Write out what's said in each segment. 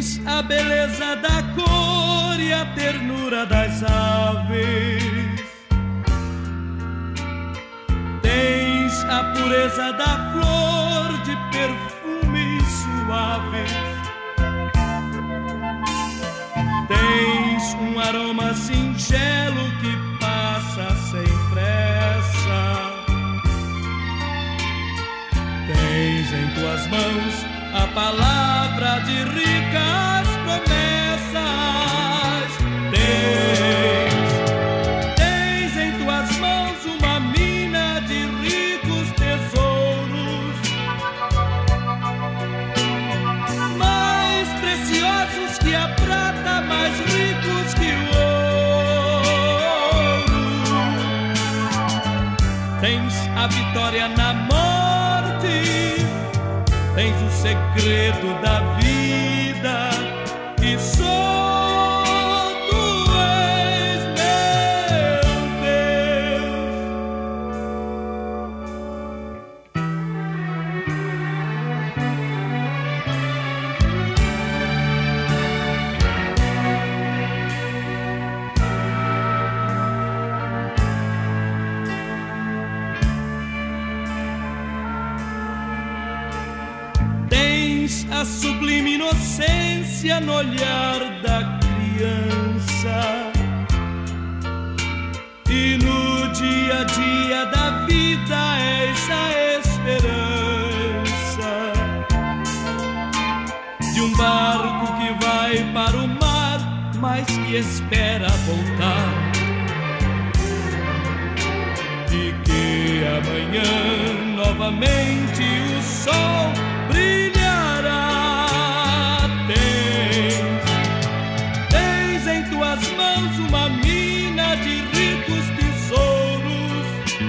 Tens a beleza da cor e a ternura das aves. Tens a pureza da flor de perfumes suaves. Tens um aroma singelo que passa sem pressa. Tens em tuas mãos a palavra de ricas promessas. Tens em tuas mãos uma mina de ricos tesouros, mais preciosos que a prata, mais ricos que o ouro. Tens a vitória na morte, tens o segredo da vida e só tu és meu Deus. Tens a sublime inocência no olhar da criança, e no dia a dia da vida és a esperança de um barco que vai para o mar, mas que espera voltar, e que amanhã novamente o sol brilhará. Tens em tuas mãos uma mina de ricos tesouros,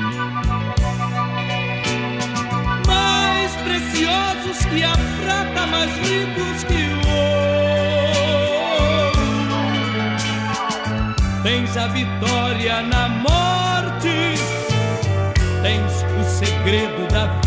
mais preciosos que a prata, mais ricos que o ouro. Tens a vitória na morte, tens o segredo da vida